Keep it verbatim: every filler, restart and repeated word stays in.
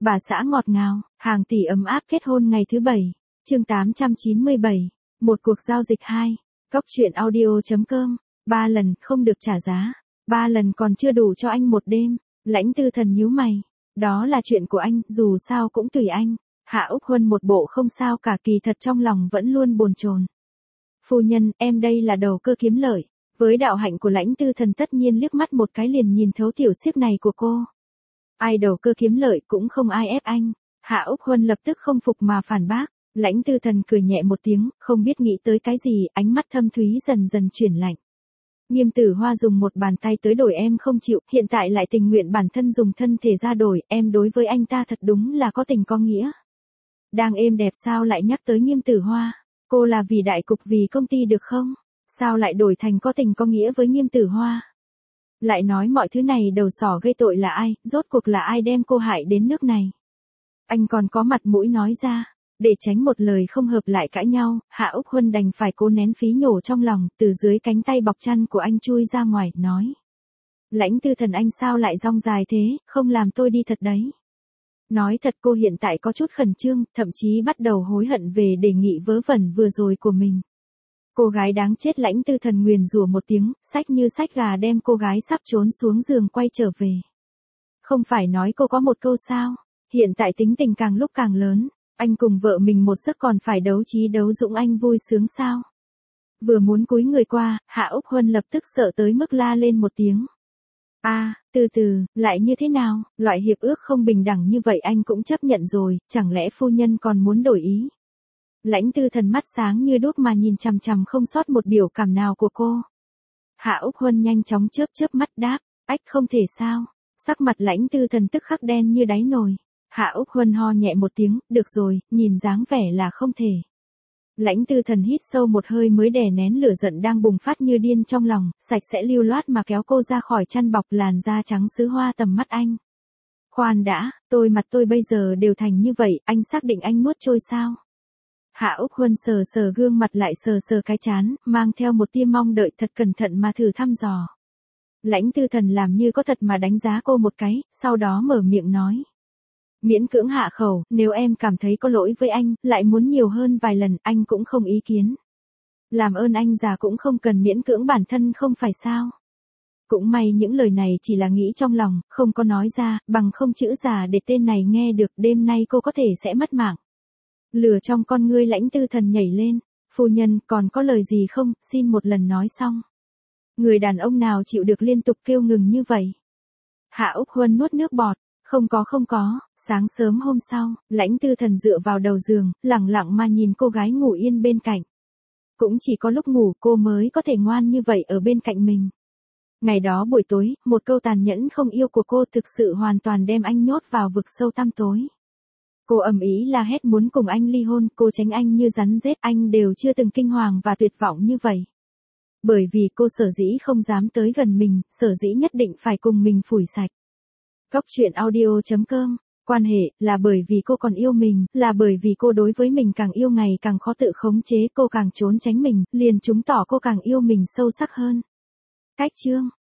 Bà xã ngọt ngào, hàng tỷ ấm áp kết hôn ngày thứ bảy. Chương tám trăm chín mươi bảy. Một cuộc giao dịch hai. Góc truyện audio.com. Ba lần không được trả giá. Ba lần còn chưa đủ cho anh một đêm. Lãnh Tư Thần nhíu mày. Đó là chuyện của anh, dù sao cũng tùy anh. Hạ Úc Huân một bộ không sao cả, kỳ thật trong lòng vẫn luôn bồn chồn. Phu nhân, em đây là đầu cơ kiếm lợi. Với đạo hạnh của Lãnh Tư Thần tất nhiên liếc mắt một cái liền nhìn thấu tiểu xiếc này của cô. Ai đầu cơ kiếm lợi cũng không ai ép anh. Hạ Úc Huân lập tức không phục mà phản bác. Lãnh Tư Thần cười nhẹ một tiếng, không biết nghĩ tới cái gì, ánh mắt thâm thúy dần dần chuyển lạnh. Nghiêm Tử Hoa dùng một bàn tay tới đổi em không chịu, hiện tại lại tình nguyện bản thân dùng thân thể ra đổi, em đối với anh ta thật đúng là có tình có nghĩa. Đang êm đẹp sao lại nhắc tới Nghiêm Tử Hoa? Cô là vì đại cục vì công ty được không? Sao lại đổi thành có tình có nghĩa với Nghiêm Tử Hoa? Lại nói mọi thứ này đầu sỏ gây tội là ai, rốt cuộc là ai đem cô hại đến nước này? Anh còn có mặt mũi nói ra. Để tránh một lời không hợp lại cãi nhau, Hạ Úc Huân đành phải cố nén phí nhổ trong lòng, từ dưới cánh tay bọc chăn của anh chui ra ngoài, nói. Lãnh Tư Thần, anh sao lại rong dài thế, không làm tôi đi thật đấy. Nói thật cô hiện tại có chút khẩn trương, thậm chí bắt đầu hối hận về đề nghị vớ vẩn vừa rồi của mình. Cô gái đáng chết, Lãnh Tư Thần nguyền rủa một tiếng, xách như xách gà đem cô gái sắp trốn xuống giường quay trở về. Không phải nói cô có một câu sao, hiện tại tính tình càng lúc càng lớn. Anh cùng vợ mình một giấc còn phải đấu trí đấu dũng, anh vui sướng sao? Vừa muốn cúi người qua, Hạ Úc Huân lập tức sợ tới mức la lên một tiếng. A, à, từ từ, lại như thế nào, loại hiệp ước không bình đẳng như vậy anh cũng chấp nhận rồi, chẳng lẽ phu nhân còn muốn đổi ý? Lãnh Tư Thần mắt sáng như đuốc mà nhìn chằm chằm không sót một biểu cảm nào của cô. Hạ Úc Huân nhanh chóng chớp chớp mắt đáp, ách không thể sao? Sắc mặt Lãnh Tư Thần tức khắc đen như đáy nồi. Hạ Úc Huân ho nhẹ một tiếng, được rồi, nhìn dáng vẻ là không thể. Lãnh Tư Thần hít sâu một hơi mới đè nén lửa giận đang bùng phát như điên trong lòng, sạch sẽ lưu loát mà kéo cô ra khỏi chăn bọc làn da trắng sứ hoa tầm mắt anh. Khoan đã, tôi mặt tôi bây giờ đều thành như vậy, anh xác định anh nuốt trôi sao? Hạ Úc Huân sờ sờ gương mặt lại sờ sờ cái trán, mang theo một tia mong đợi, thật cẩn thận mà thử thăm dò. Lãnh Tư Thần làm như có thật mà đánh giá cô một cái, sau đó mở miệng nói. Miễn cưỡng hạ khẩu, nếu em cảm thấy có lỗi với anh, lại muốn nhiều hơn vài lần, anh cũng không ý kiến. Làm ơn anh già cũng không cần miễn cưỡng bản thân không phải sao. Cũng may những lời này chỉ là nghĩ trong lòng, không có nói ra, bằng không chữ già để tên này nghe được, đêm nay cô có thể sẽ mất mạng. Lửa trong con ngươi Lãnh Tư Thần nhảy lên, phu nhân còn có lời gì không, xin một lần nói xong. Người đàn ông nào chịu được liên tục kêu ngừng như vậy? Hạ Úc Huân nuốt nước bọt. Không có không có, sáng sớm hôm sau, Lãnh Tư Thần dựa vào đầu giường, lặng lặng mà nhìn cô gái ngủ yên bên cạnh. Cũng chỉ có lúc ngủ cô mới có thể ngoan như vậy ở bên cạnh mình. Ngày đó buổi tối, một câu tàn nhẫn không yêu của cô thực sự hoàn toàn đem anh nhốt vào vực sâu tăm tối. Cô ầm ĩ la hét muốn cùng anh ly hôn, cô tránh anh như rắn rết, anh đều chưa từng kinh hoàng và tuyệt vọng như vậy. Bởi vì cô sở dĩ không dám tới gần mình, sở dĩ nhất định phải cùng mình phủi sạch. Góc truyện audio.com. Quan hệ, là bởi vì cô còn yêu mình, là bởi vì cô đối với mình càng yêu ngày càng khó tự khống chế, cô càng trốn tránh mình, liền chứng tỏ cô càng yêu mình sâu sắc hơn. Cách chương.